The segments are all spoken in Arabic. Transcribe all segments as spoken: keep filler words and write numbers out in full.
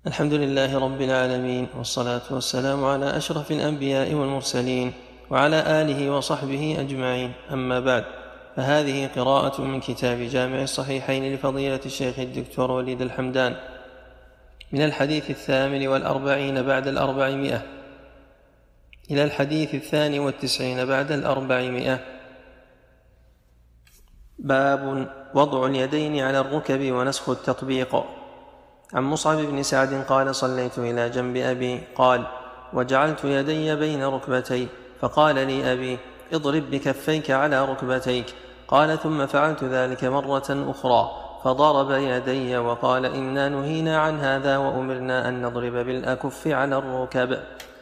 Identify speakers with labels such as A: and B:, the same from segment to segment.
A: الحمد لله رب العالمين، والصلاة والسلام على أشرف الأنبياء والمرسلين وعلى آله وصحبه أجمعين. أما بعد، فهذه قراءة من كتاب جامع الصحيحين لفضيلة الشيخ الدكتور وليد الحمدان من الحديث الثامن والأربعين بعد الأربعمائة إلى الحديث الثاني والتسعين بعد الأربعمائة. باب وضع اليدين على الركب ونسخ التطبيق. عن مصعب بن سعد قال: صليت إلى جنب أبي، قال: وجعلت يدي بين ركبتي، فقال لي أبي: اضرب بكفيك على ركبتيك. قال: ثم فعلت ذلك مرة أخرى، فضرب يدي وقال: إنا نهينا عن هذا وأمرنا أن نضرب بالأكف على الركب.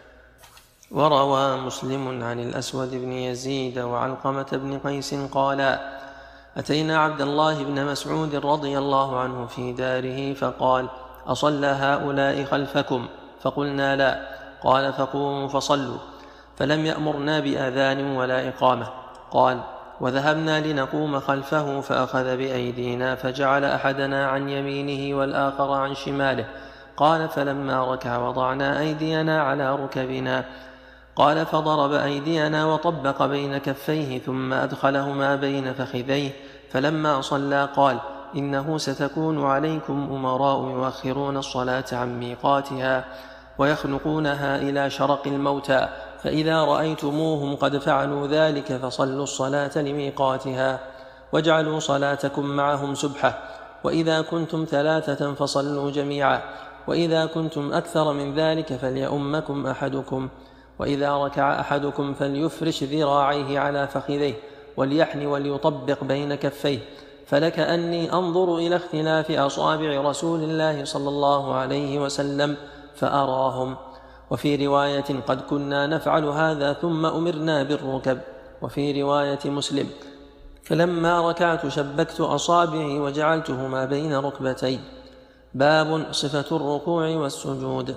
A: وروى مسلم عن الأسود بن يزيد وعلقمة بن قيس قالا: أتينا عبد الله بن مسعود رضي الله عنه في داره، فقال: أصلى هؤلاء خلفكم؟ فقلنا: لا. قال: فقوموا فصلوا. فلم يأمرنا بآذان ولا إقامة. قال: وذهبنا لنقوم خلفه، فأخذ بأيدينا فجعل أحدنا عن يمينه والآخر عن شماله. قال: فلما ركع وضعنا أيدينا على ركبنا. قال: فضرب أيدينا وطبق بين كفيه، ثم أدخلهما بين فخذيه. فلما صلى قال: إنه ستكون عليكم أمراء يؤخرون الصلاة عن ميقاتها ويخنقونها إلى شرق الموتى، فإذا رأيتموهم قد فعلوا ذلك فصلوا الصلاة لميقاتها، واجعلوا صلاتكم معهم سبحة، وإذا كنتم ثلاثة فصلوا جميعا، وإذا كنتم أكثر من ذلك فليؤمكم أحدكم، وإذا ركع أحدكم فليفرش ذراعيه على فخذيه، وليحن وليطبق بين كفيه، فلكأني أنظر إلى اختلاف أصابع رسول الله صلى الله عليه وسلم فأراهم. وفي رواية: قد كنا نفعل هذا ثم أمرنا بالركب. وفي رواية مسلم: فلما ركعت شبكت أصابعي وجعلتهما بين ركبتي. باب صفة الركوع والسجود.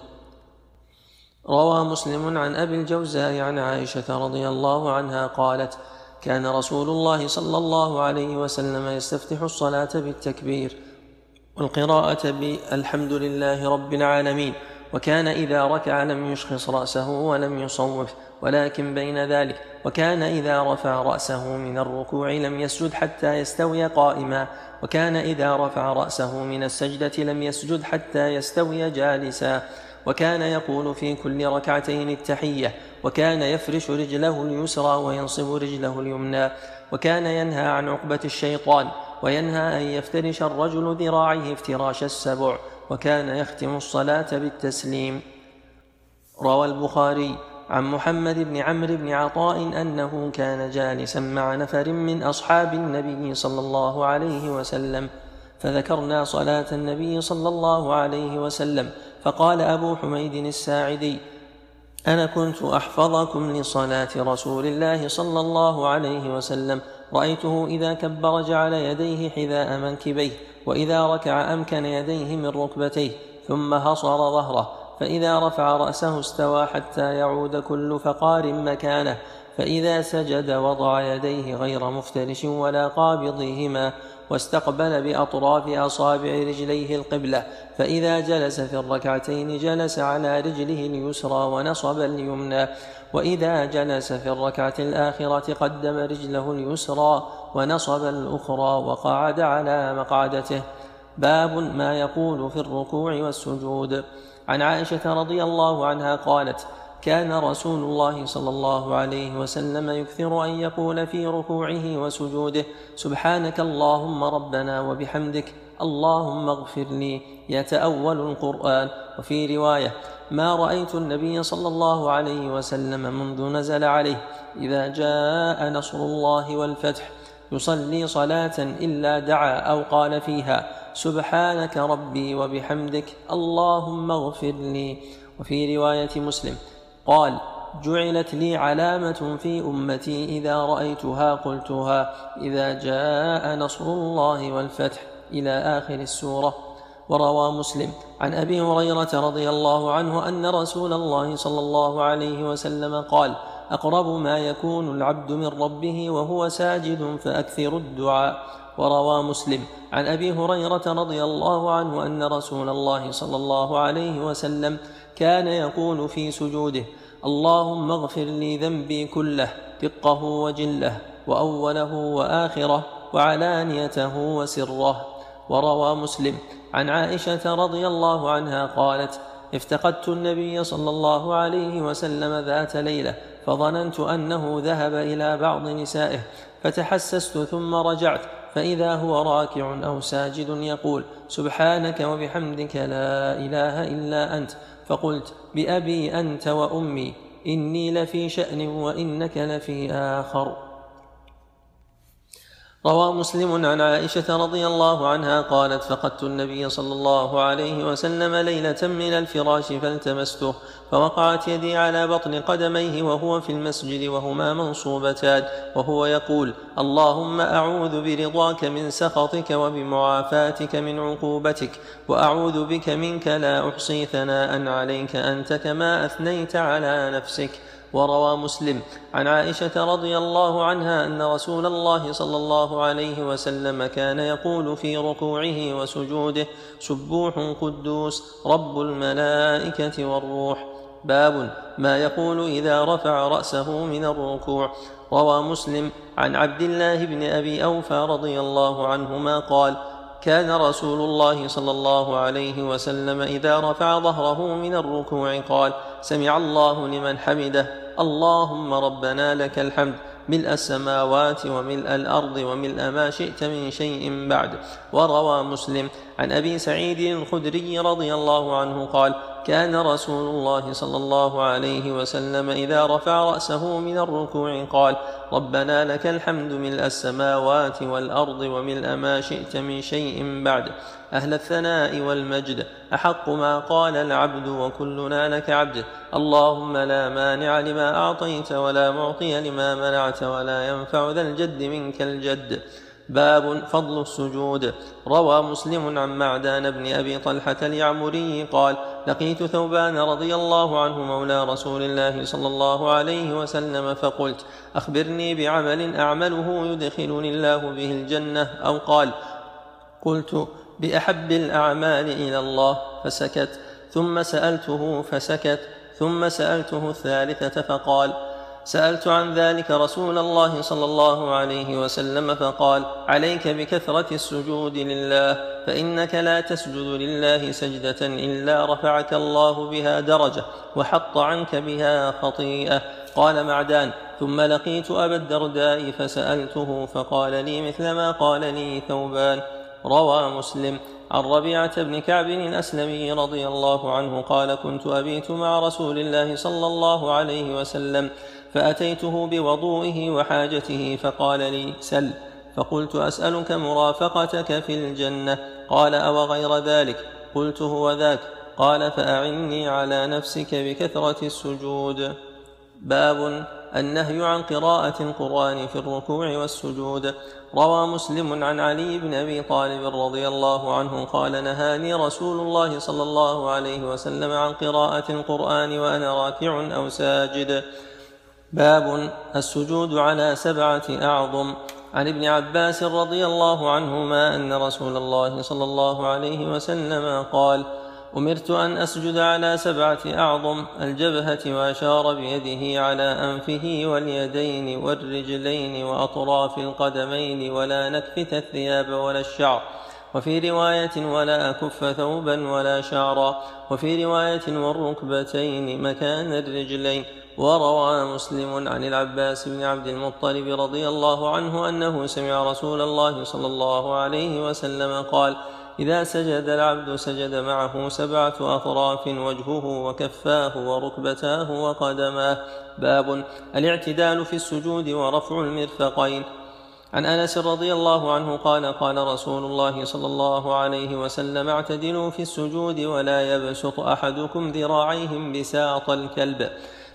A: روى مسلم عن أبي الجوزاء عن عائشة رضي الله عنها قالت: كان رسول الله صلى الله عليه وسلم يستفتح الصلاة بالتكبير والقراءة بالحمد لله رب العالمين، وكان إذا ركع لم يشخص رأسه ولم يصوف ولكن بين ذلك، وكان إذا رفع رأسه من الركوع لم يسجد حتى يستوي قائما، وكان إذا رفع رأسه من السجدة لم يسجد حتى يستوي جالسا، وكان يقول في كل ركعتين التحية، وكان يفرش رجله اليسرى وينصب رجله اليمنى، وكان ينهى عن عقبة الشيطان، وينهى أن يفترش الرجل ذراعيه افتراش السبع، وكان يختم الصلاة بالتسليم. روى البخاري عن محمد بن عمرو بن عطاء أنه كان جالسا مع نفر من أصحاب النبي صلى الله عليه وسلم، فذكرنا صلاة النبي صلى الله عليه وسلم، فقال أبو حميد الساعدي: أنا كنت أحفظكم لصلاة رسول الله صلى الله عليه وسلم، رأيته إذا كبر جعل يديه حذاء منكبيه، وإذا ركع أمكن يديه من ركبتيه، ثم هصر ظهره، فإذا رفع رأسه استوى حتى يعود كل فقار مكانه، فإذا سجد وضع يديه غير مفترش ولا قابضيهما، واستقبل بأطراف أصابع رجليه القبلة، فإذا جلس في الركعتين جلس على رجله اليسرى ونصب اليمنى، وإذا جلس في الركعة الآخرة قدم رجله اليسرى ونصب الأخرى وقعد على مقعدته. باب ما يقول في الركوع والسجود. عن عائشة رضي الله عنها قالت: كان رسول الله صلى الله عليه وسلم يكثر أن يقول في ركوعه وسجوده: سبحانك اللهم ربنا وبحمدك، اللهم اغفر لي، يتأول القرآن. وفي رواية: ما رأيت النبي صلى الله عليه وسلم منذ نزل عليه إذا جاء نصر الله والفتح يصلي صلاة إلا دعا أو قال فيها: سبحانك ربي وبحمدك، اللهم اغفر لي. وفي رواية مسلم قال: جعلت لي علامة في أمتي إذا رأيتها قلتها: إذا جاء نصر الله والفتح، إلى آخر السورة. وروى مسلم عن أبي هريرة رضي الله عنه أن رسول الله صلى الله عليه وسلم قال: أقرب ما يكون العبد من ربه وهو ساجد فأكثر الدعاء. وروى مسلم عن أبي هريرة رضي الله عنه أن رسول الله صلى الله عليه وسلم كان يقول في سجوده: اللهم اغفر لي ذنبي كله دقه وجله وأوله وآخره وعلانيته وسره. وروى مسلم عن عائشة رضي الله عنها قالت: افتقدت النبي صلى الله عليه وسلم ذات ليلة فظننت أنه ذهب إلى بعض نسائه فتحسست ثم رجعت فإذا هو راكع أو ساجد يقول: سبحانك وبحمدك لا إله إلا أنت. فقلت: بأبي أنت وأمي إني لفي شأن وإنك لفي آخر. روى مسلم عن عائشة رضي الله عنها قالت: فقدت النبي صلى الله عليه وسلم ليلة من الفراش فالتمسته فوقعت يدي على بطن قدميه وهو في المسجد وهما منصوبتان وهو يقول: اللهم أعوذ برضاك من سخطك وبمعافاتك من عقوبتك وأعوذ بك منك لا أحصي ثناء عليك أنت كما أثنيت على نفسك. وروى مسلم عن عائشة رضي الله عنها أن رسول الله صلى الله عليه وسلم كان يقول في ركوعه وسجوده: سبوح قدوس رب الملائكة والروح. باب ما يقول إذا رفع رأسه من الركوع. روى مسلم عن عبد الله بن أبي أوفى رضي الله عنهما قال: كان رسول الله صلى الله عليه وسلم إذا رفع ظهره من الركوع قال: سمع الله لمن حمده اللهم ربنا لك الحمد ملء السماوات وملء الأرض وملء ما شئت من شيء بعد. وروى مسلم عن أبي سعيد الخدري رضي الله عنه قال: كان رسول الله صلى الله عليه وسلم إذا رفع رأسه من الركوع قال: ربنا لك الحمد ملء السماوات والأرض وملء ما شئت من شيء بعد. أهل الثناء والمجد أحق ما قال العبد وكلنا لك عبد. اللهم لا مانع لما أعطيت ولا معطي لما منعت ولا ينفع ذا الجد منك الجد. باب فضل السجود. روى مسلم عن معدان بن أبي طلحة اليعمري قال: لقيت ثوبان رضي الله عنه مولى رسول الله صلى الله عليه وسلم فقلت: أخبرني بعمل أعمله يدخلني الله به الجنة، أو قال: قلت: بأحب الأعمال إلى الله، فسكت. ثم سألته فسكت. ثم سألته الثالثة فقال: سألت عن ذلك رسول الله صلى الله عليه وسلم فقال: عليك بكثرة السجود لله، فإنك لا تسجد لله سجدة إلا رفعك الله بها درجة وحط عنك بها خطيئة. قال معدان: ثم لقيت أبا الدرداء فسألته فقال لي مثل ما قال لي ثوبان. روى مسلم عن ربيعة بن كعب الأسلمي رضي الله عنه قال: كنت أبيت مع رسول الله صلى الله عليه وسلم فأتيته بوضوئه وحاجته فقال لي: سل. فقلت: أسألك مرافقتك في الجنة. قال: أو غير ذلك؟ قلت: هو ذاك. قال: فأعني على نفسك بكثرة السجود. باب النهي عن قراءة القرآن في الركوع والسجود. روى مسلم عن علي بن أبي طالب رضي الله عنه قال: نهاني رسول الله صلى الله عليه وسلم عن قراءة القرآن وأنا راكع أو ساجد. باب السجود على سبعة أعظم. عن ابن عباس رضي الله عنهما أن رسول الله صلى الله عليه وسلم قال: أمرت أن أسجد على سبعة أعظم: الجبهة، وأشار بيده على أنفه واليدين والرجلين وأطراف القدمين، ولا نكفت الثياب ولا الشعر. وفي رواية: ولا أكف ثوبا ولا شعرا. وفي رواية: والركبتين مكان الرجلين. وروى مسلم عن العباس بن عبد المطلب رضي الله عنه أنه سمع رسول الله صلى الله عليه وسلم قال: إذا سجد العبد سجد معه سبعة أطراف: وجهه وكفاه وركبتاه وقدماه. باب الاعتدال في السجود ورفع المرفقين. عن أنس رضي الله عنه قال: قال رسول الله صلى الله عليه وسلم: اعتدلوا في السجود ولا يبسط أحدكم ذراعيه بساط الكلب.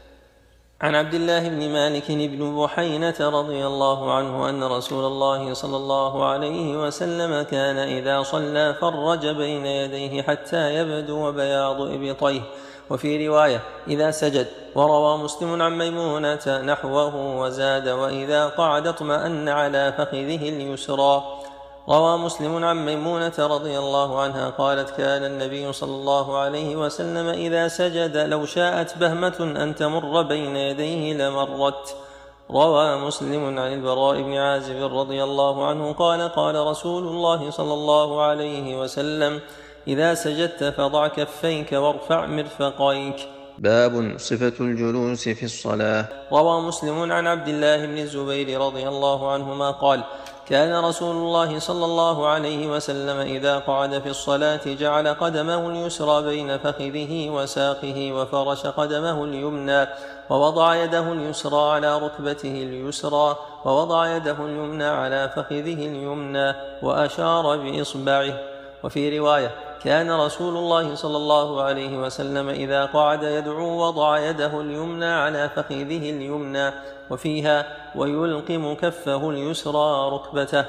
A: عن عبد الله بن مالك بن بحينة رضي الله عنه أن رسول الله صلى الله عليه وسلم كان إذا صلى فرج بين يديه حتى يبدو بياض إبطيه. وفي رواية: إذا سجد. وروى مسلم عن ميمونة نحوه وزاد: وإذا قعد اطمأن على فخذه اليسرى. روى مسلم عن ميمونة رضي الله عنها قالت كان النبي صلى الله عليه وسلم إذا سجد لو شاءت بهمة أن تمر بين يديه لمرت. روى مسلم عن البراء بن عازب رضي الله عنه قال قال رسول الله صلى الله عليه وسلم إذا سجدت فضع كفيك وارفع مرفقيك. باب صفة الجلوس في الصلاة. روى مسلم عن عبد الله بن الزبير رضي الله عنهما قال كان رسول الله صلى الله عليه وسلم إذا قعد في الصلاة جعل قدمه اليسرى بين فخذه وساقه وفرش قدمه اليمنى ووضع يده اليسرى على ركبته اليسرى ووضع يده اليمنى على فخذه اليمنى وأشار بإصبعه. وفي رواية كان رسول الله صلى الله عليه وسلم إذا قعد يدعو وضع يده اليمنى على فخذه اليمنى وفيها ويلقم كفه اليسرى ركبته.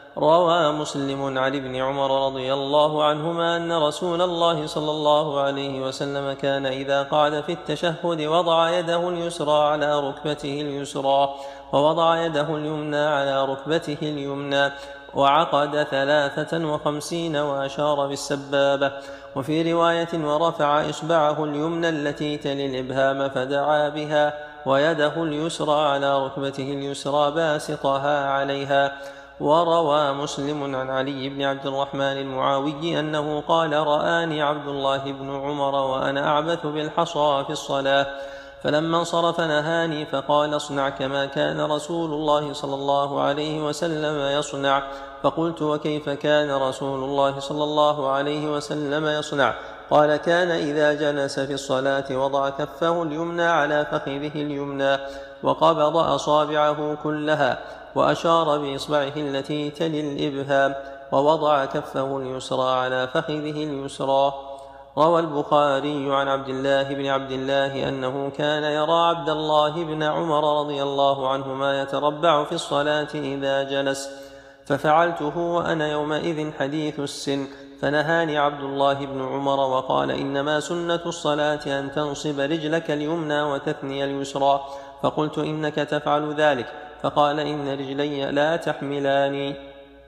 A: روى مسلم عن ابن عمر رضي الله عنهما أن رسول الله صلى الله عليه وسلم كان إذا قعد في التشهد وضع يده اليسرى على ركبته اليسرى ووضع يده اليمنى على ركبته اليمنى وعقد ثلاثة وخمسين وأشار بالسبابة. وفي رواية ورفع إصبعه اليمنى التي تلي الإبهام فدعا بها ويده اليسرى على ركبته اليسرى باسطها عليها. وروى مسلم عن علي بن عبد الرحمن المعاوي أنه قال رآني عبد الله بن عمر وأنا أعبث بالحصى في الصلاة فلما انصرف نهاني فقال اصنع كما كان رسول الله صلى الله عليه وسلم يصنع. فقلت وكيف كان رسول الله صلى الله عليه وسلم يصنع؟ قال كان إذا جلس في الصلاة وضع كفه اليمنى على فخذه اليمنى وقبض أصابعه كلها وأشار بإصبعه التي تلي الإبهام ووضع كفه اليسرى على فخذه اليسرى. روى البخاري عن عبد الله بن عبد الله أنه كان يرى عبد الله بن عمر رضي الله عنهما يتربع في الصلاة إذا جلس ففعلته وأنا يومئذ حديث السن فنهاني عبد الله بن عمر وقال إنما سنة الصلاة أن تنصب رجلك اليمنى وتثني اليسرى. فقلت إنك تفعل ذلك فقال إن رجلي لا تحملاني.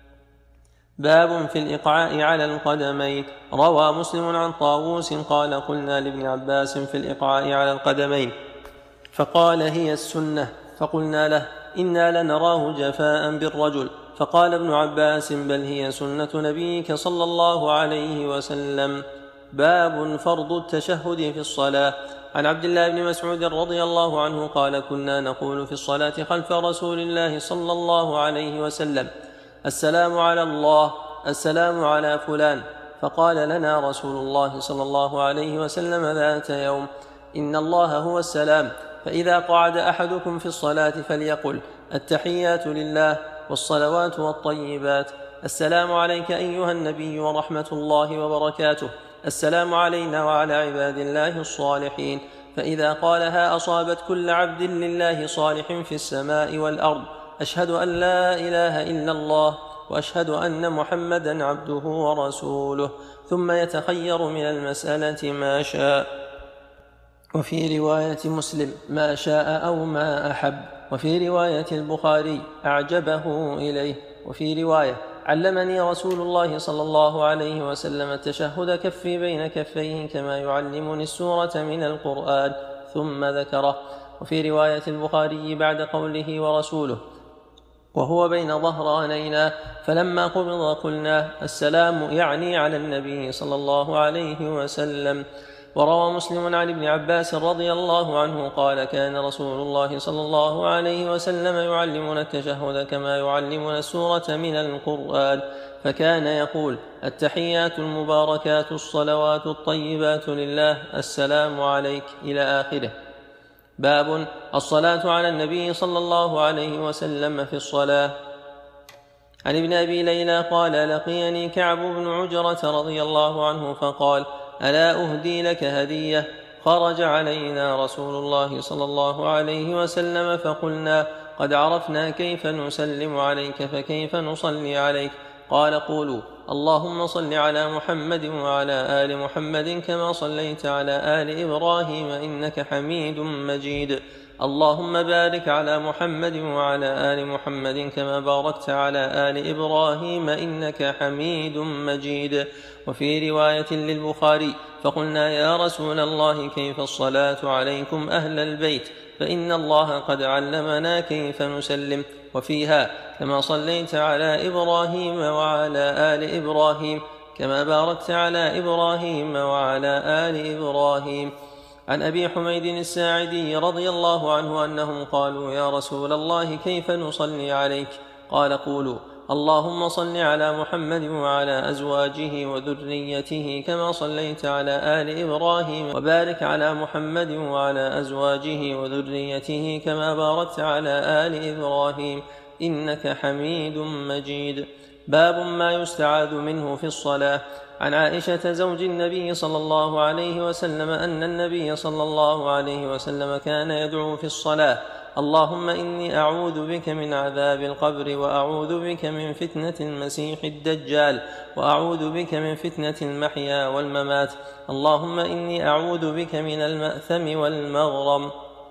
A: باب في الإقعاء على القدمين. روى مسلم عن طاووس قال قلنا لابن عباس في الإقعاء على القدمين فقال هي السنة فقلنا له إنا لنراه جفاء بالرجل فقال ابن عباس بل هي سنة نبيك صلى الله عليه وسلم. باب فرض التشهد في الصلاة. عن عبد الله بن مسعود رضي الله عنه قال كنا نقول في الصلاة خلف رسول الله صلى الله عليه وسلم السلام على الله السلام على فلان فقال لنا رسول الله صلى الله عليه وسلم ذات يوم إن الله هو السلام فإذا قعد أحدكم في الصلاة فليقل التحيات لله والصلوات والطيبات السلام عليك أيها النبي ورحمة الله وبركاته السلام علينا وعلى عباد الله الصالحين. فإذا قالها أصابت كل عبد لله صالح في السماء والأرض أشهد أن لا إله إلا الله وأشهد أن محمدا عبده ورسوله ثم يتخير من المسألة ما شاء. وفي رواية مسلم ما شاء أو ما أحب. وفي رواية البخاري أعجبه إليه. وفي رواية علمني رسول الله صلى الله عليه وسلم التشهد كفي بين كفيه كما يعلمني السورة من القرآن ثم ذكره. وفي رواية البخاري بعد قوله ورسوله وهو بين ظهرانينا فلما قبض قلنا السلام يعني على النبي صلى الله عليه وسلم. وروى مسلم عن ابن عباس رضي الله عنه قال كان رسول الله صلى الله عليه وسلم يعلمنا التشهد كما يعلمنا السورة من القرآن فكان يقول التحيات المباركات الصلوات الطيبات لله السلام عليك إلى آخره. باب الصلاة على النبي صلى الله عليه وسلم في الصلاة. عن ابن أبي ليلى قال لقيني كعب بن عجرة رضي الله عنه فقال ألا أهدي لك هدية؟ خرج علينا رسول الله صلى الله عليه وسلم فقلنا قد عرفنا كيف نسلم عليك فكيف نصلي عليك؟ قال قولوا اللهم صل على محمد وعلى آل محمد كما صليت على آل إبراهيم إنك حميد مجيد. اللهم بارك على محمد وعلى آل محمد كما باركت على آل إبراهيم إنك حميد مجيد. وفي رواية للبخاري: فقلنا يا رسول الله كيف الصلاة عليكم أهل البيت؟ فإن الله قد علمنا كيف نسلم. وفيها: كما صليت على إبراهيم وعلى آل إبراهيم كما باركت على إبراهيم وعلى آل إبراهيم. عن أبي حميد الساعدي رضي الله عنه أنهم قالوا: يا رسول الله كيف نصلي عليك؟ قال: قولوا: اللهم صل على محمد وعلى أزواجه وذريته كما صليت على آل إبراهيم، وبارك على محمد وعلى أزواجه وذريته كما باركت على آل إبراهيم إنك حميد مجيد. باب ما يستعاذ منه في الصلاة. عن عائشة زوج النبي صلى الله عليه وسلم أن النبي صلى الله عليه وسلم كان يدعو في الصلاة: اللهم إني أعوذ بك من عذاب القبر، وأعوذ بك من فتنة المسيح الدجال، وأعوذ بك من فتنة المحيا والممات، اللهم إني أعوذ بك من المأثم والمغرم.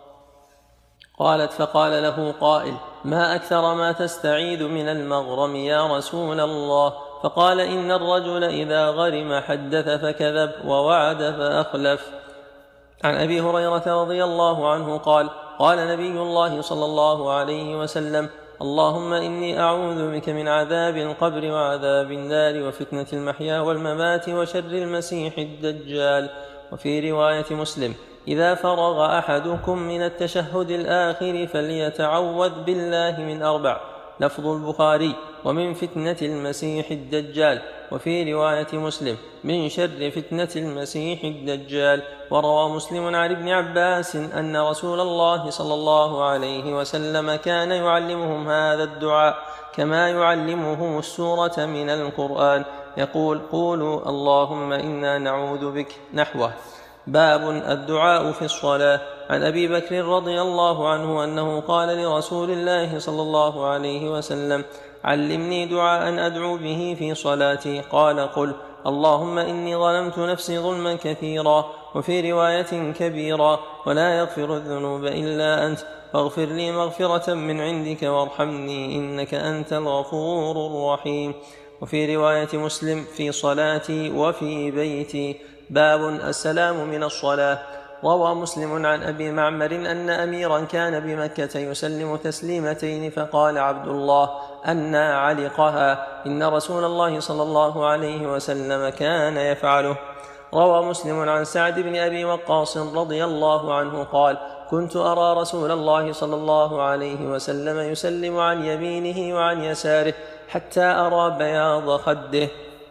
A: قالت: فقال له قائل: ما أكثر ما تستعيذ من المغرم يا رسول الله؟ فقال: إن الرجل إذا غرم حدث فكذب، ووعد فأخلف. عن أبي هريرة رضي الله عنه قال: قال نبي الله صلى الله عليه وسلم: اللهم إني أعوذ بك من عذاب القبر وعذاب النار وفتنة المحيا والممات وشر المسيح الدجال. وفي رواية مسلم: إذا فرغ أحدكم من التشهد الآخر فليتعوذ بالله من أربع. لفظ البخاري: ومن فتنة المسيح الدجال. وفي رواية مسلم: من شر فتنة المسيح الدجال. وروى مسلم عن ابن عباس أن رسول الله صلى الله عليه وسلم كان يعلمهم هذا الدعاء كما يعلمهم السورة من القرآن، يقول: قولوا اللهم إنا نعوذ بك، نحوه. باب الدعاء في الصلاة. عن أبي بكر رضي الله عنه أنه قال لرسول الله صلى الله عليه وسلم: علمني دعاء أدعو به في صلاتي. قال: قل اللهم إني ظلمت نفسي ظلما كثيرا، وفي رواية كبيرا، ولا يغفر الذنوب إلا أنت، فاغفر لي مغفرة من عندك وارحمني إنك أنت الغفور الرحيم. وفي رواية مسلم: في صلاتي وفي بيتي. باب السلام من الصلاة. روى مسلم عن أبي معمر أن أميرا كان بمكة يسلم تسليمتين، فقال عبد الله: أنى علقها، إن رسول الله صلى الله عليه وسلم كان يفعله. روى مسلم عن سعد بن أبي وقاص رضي الله عنه قال: كنت أرى رسول الله صلى الله عليه وسلم يسلم عن يمينه وعن يساره حتى أرى بياض خده.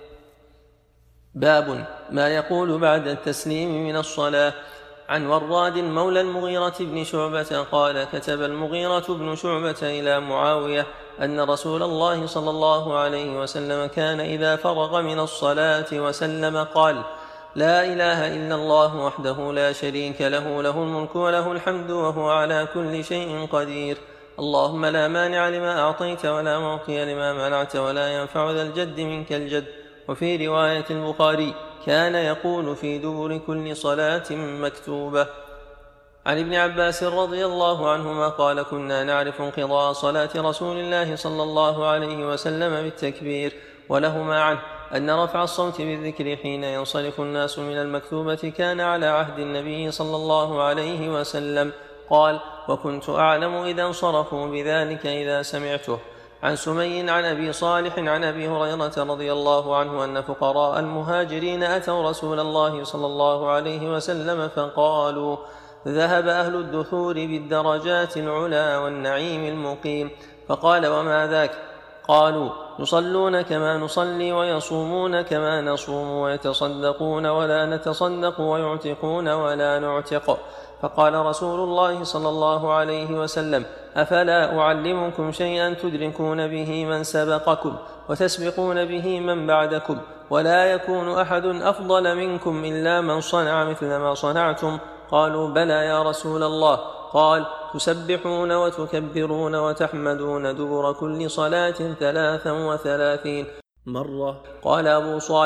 A: باب ما يقول بعد التسليم من الصلاة. عن وراد مولى المغيرة بن شعبة قال: كتب المغيرة بن شعبة إلى معاوية أن رسول الله صلى الله عليه وسلم كان إذا فرغ من الصلاة وسلم قال: لا إله إلا الله وحده لا شريك له، له الملك وله الحمد وهو على كل شيء قدير، اللهم لا مانع لما أعطيت ولا معطي لما منعت ولا ينفع ذا الجد منك الجد. وفي رواية البخاري: كان يقول في دبر كل صلاة مكتوبة. عن ابن عباس رضي الله عنهما قال: كنا نعرف انقضاء صلاة رسول الله صلى الله عليه وسلم بالتكبير. ولهما عنه أن رفع الصوت بالذكر حين ينصرف الناس من المكتوبة كان على عهد النبي صلى الله عليه وسلم. قال: وكنت أعلم إذا انصرفوا بذلك إذا سمعته. عن سمي عن أبي صالح عن أبي هريرة رضي الله عنه أن فقراء المهاجرين أتوا رسول الله صلى الله عليه وسلم فقالوا: ذهب أهل الدثور بالدرجات العلا والنعيم المقيم. فقال: وما ذاك؟ قالوا: يصلون كما نصلي ويصومون كما نصوم ويتصدقون ولا نتصدق ويعتقون ولا نعتق. فقال رسول الله صلى الله عليه وسلم: أفلا أعلمكم شيئا تدركون به من سبقكم وتسبقون به من بعدكم، ولا يكون أحد أفضل منكم إلا من صنع مثل ما صنعتم؟ قالوا: بلى يا رسول الله. قال: تسبحون وتكبرون وتحمدون دبر كل صلاة ثلاثا وثلاثين مرة. قال أبو صالح: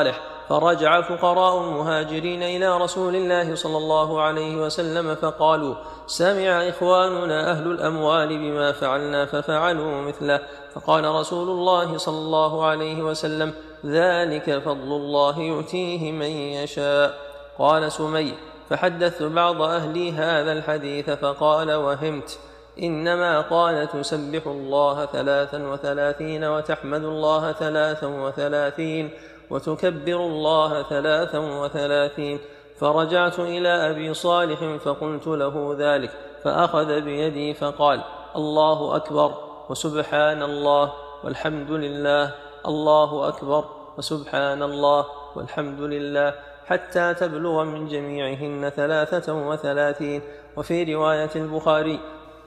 A: فرجع فقراء المهاجرين إلى رسول الله صلى الله عليه وسلم فقالوا: سمع إخواننا أهل الأموال بما فعلنا ففعلوا مثله. فقال رسول الله صلى الله عليه وسلم: ذلك فضل الله يؤتيه من يشاء. قال سمي: فحدثت بعض أهلي هذا الحديث فقال: وهمت، إنما قال: تسبح الله ثلاثا وثلاثين وتحمد الله ثلاثا وثلاثين وتكبر الله ثلاثا وثلاثين. فرجعت إلى أبي صالح فقلت له ذلك، فأخذ بيدي فقال: الله أكبر وسبحان الله والحمد لله، الله أكبر وسبحان الله والحمد لله، حتى تبلغ من جميعهن ثلاثة وثلاثين. وفي رواية البخاري: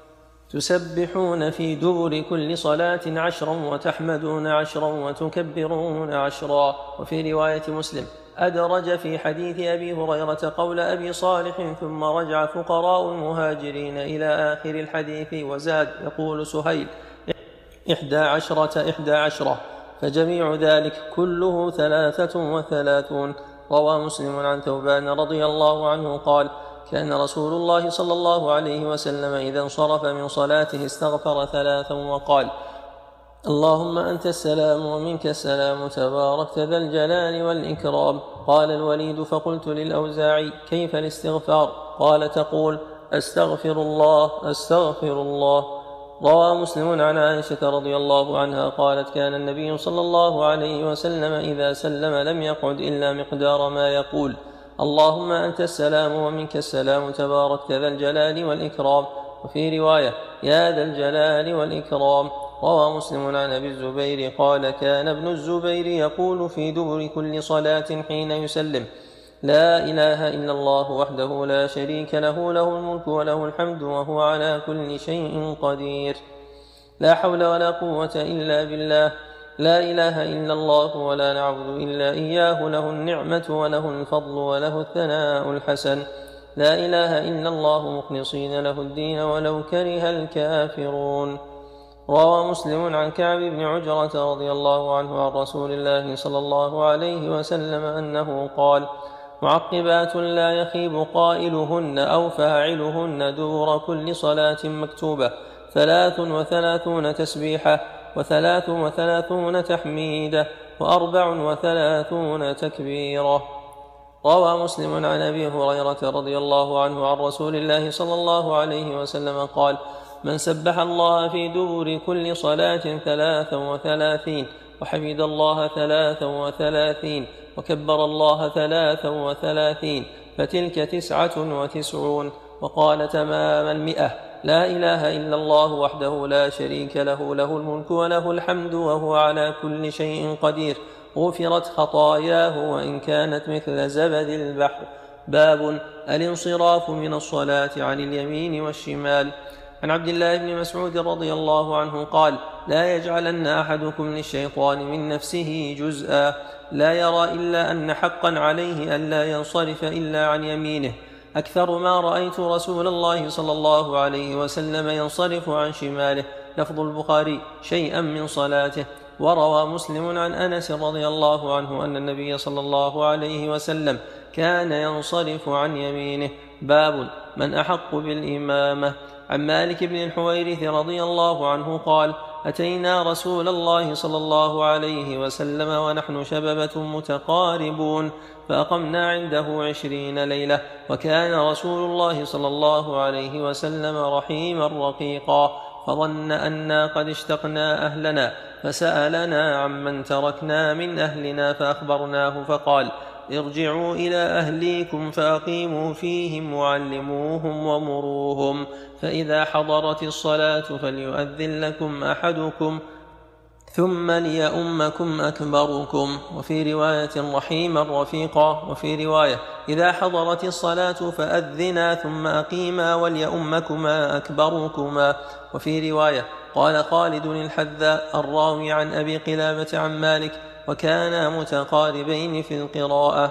A: تسبحون في دبر كل صلاة عشرا وتحمدون عشرا وتكبرون عشرا. وفي رواية مسلم: أدرج في حديث أبي هريرة قول أبي صالح ثم رجع فقراء المهاجرين إلى آخر الحديث وزاد يقول سهيل: إحدى عشرة إحدى عشرة، فجميع ذلك كله ثلاثة وثلاثون. روى مسلم عن ثوبان رضي الله عنه قال: كان رسول الله صلى الله عليه وسلم إذا انصرف من صلاته استغفر ثلاثا وقال: اللهم أنت السلام ومنك السلام تباركت ذا الجلال والإكرام. قال الوليد: فقلت للأوزاعي: كيف الاستغفار؟ قال: تقول: أستغفر الله أستغفر الله. روى مسلم عن عائشة رضي الله عنها قالت: كان النبي صلى الله عليه وسلم إذا سلم لم يقعد إلا مقدار ما يقول: اللهم أنت السلام ومنك السلام تباركت ذا الجلال والإكرام. وفي رواية: يا ذا الجلال والإكرام. روى مسلم عن أبي الزبير قال: كان ابن الزبير يقول في دبر كل صلاة حين يسلم: لا إله إلا الله وحده لا شريك له، له الملك وله الحمد وهو على كل شيء قدير، لا حول ولا قوة إلا بالله، لا إله إلا الله ولا نعبد إلا إياه، له النعمة وله الفضل وله الثناء الحسن، لا إله إلا الله مخلصين له الدين ولو كره الكافرون. روى مسلم عن كعب بن عجرة رضي الله عنه عن رسول الله صلى الله عليه وسلم أنه قال: معقبات لا يخيب قائلهن أو فاعلهن دور كل صلاة مكتوبة: ثلاث وثلاثون تسبيحة، وثلاث وثلاثون تحميدة، وأربع وثلاثون تكبيرة. روى مسلم عن أبي هريرة رضي الله عنه عن رسول الله صلى الله عليه وسلم قال: من سبح الله في دبر كل صلاة ثلاثا وثلاثين، وحمد الله ثلاثا وثلاثين، وكبر الله ثلاثا وثلاثين، فتلك تسعة وتسعون. وقال تمام المئة: لا إله إلا الله وحده لا شريك له، له الملك وله الحمد وهو على كل شيء قدير، غفرت خطاياه وإن كانت مثل زبد البحر. باب الانصراف من الصلاة عن اليمين والشمال. عن عبد الله بن مسعود رضي الله عنه قال: لا يجعلن أحدكم للشيطان من نفسه جزءا، لا يرى إلا أن حقا عليه ألا ينصرف إلا عن يمينه، أكثر ما رأيت رسول الله صلى الله عليه وسلم ينصرف عن شماله. لفظ البخاري: شيئا من صلاته. وروى مسلم عن أنس رضي الله عنه أن النبي صلى الله عليه وسلم كان ينصرف عن يمينه. باب من أحق بالإمامة. عن مالك بن الحويرث رضي الله عنه قال: أتينا رسول الله صلى الله عليه وسلم ونحن شببة متقاربون، فأقمنا عنده عشرين ليلة، وكان رسول الله صلى الله عليه وسلم رحيما رقيقا، فظن أنا قد اشتقنا أهلنا، فسألنا عمن تركنا من أهلنا فأخبرناه، فقال: ارجعوا إلى أهليكم فأقيموا فيهم وعلموهم ومروهم، فإذا حضرت الصلاة فليؤذن لكم أحدكم ثم ليؤمكم أكبركم. وفي رواية: رحيما رفيقا. وفي رواية: إذا حضرت الصلاة فأذنا ثم أقيما وليؤمكما أكبركما. وفي رواية: قال خالد الحذاء الراوي عن أبي قلابة عن مالك: وكانا متقاربين في القراءة.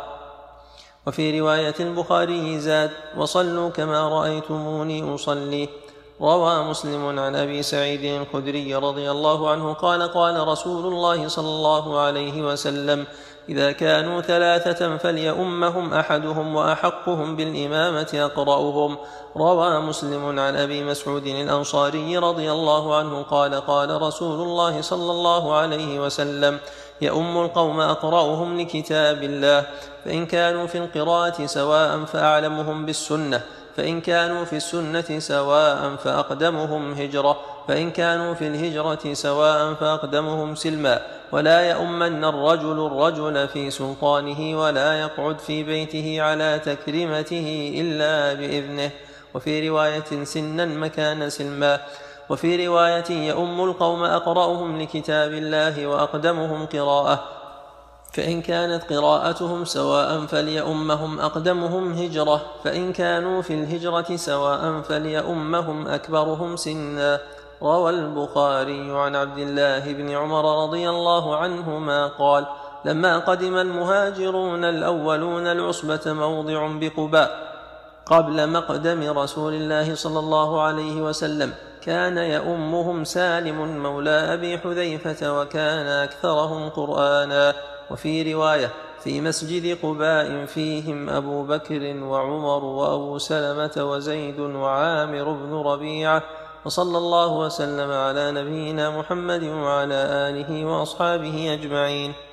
A: وفي رواية البخاري زاد: وصلوا كما رأيتموني أصلي. روى مسلم عن أبي سعيد الخدري رضي الله عنه قال: قال رسول الله صلى الله عليه وسلم: إذا كانوا ثلاثة فليؤمهم أحدهم وأحقهم بالإمامة أقرأهم. روى مسلم عن أبي مسعود الأنصاري رضي الله عنه قال قال رسول الله صلى الله عليه وسلم: يؤم القوم أقرأهم لكتاب الله، فإن كانوا في القراءة سواء فأعلمهم بالسنة، فإن كانوا في السنة سواء فأقدمهم هجرة، فإن كانوا في الهجرة سواء فأقدمهم سلما. ولا يؤمن الرجل الرجل في سلطانه، ولا يقعد في بيته على تكريمته إلا بإذنه. وفي رواية سنا مكان سلما. وفي رواية يؤم القوم أقرأهم لكتاب الله وأقدمهم قراءة، فإن كانت قراءتهم سواء فليؤمهم أقدمهم هجرة، فإن كانوا في الهجرة سواء فليؤمهم أكبرهم سنا. روى البخاري عن عبد الله بن عمر رضي الله عنهما قال: لما قدم المهاجرون الأولون العصبة موضع بقباء قبل مقدم رسول الله صلى الله عليه وسلم، كان يؤمهم سالم مولى أبي حذيفة، وكان أكثرهم قرآنا. وفي رواية: في مسجد قباء فيهم أبو بكر وعمر وأبو سلمة وزيد وعامر بن ربيعة. وصلى الله وسلم على نبينا محمد وعلى آله وأصحابه أجمعين.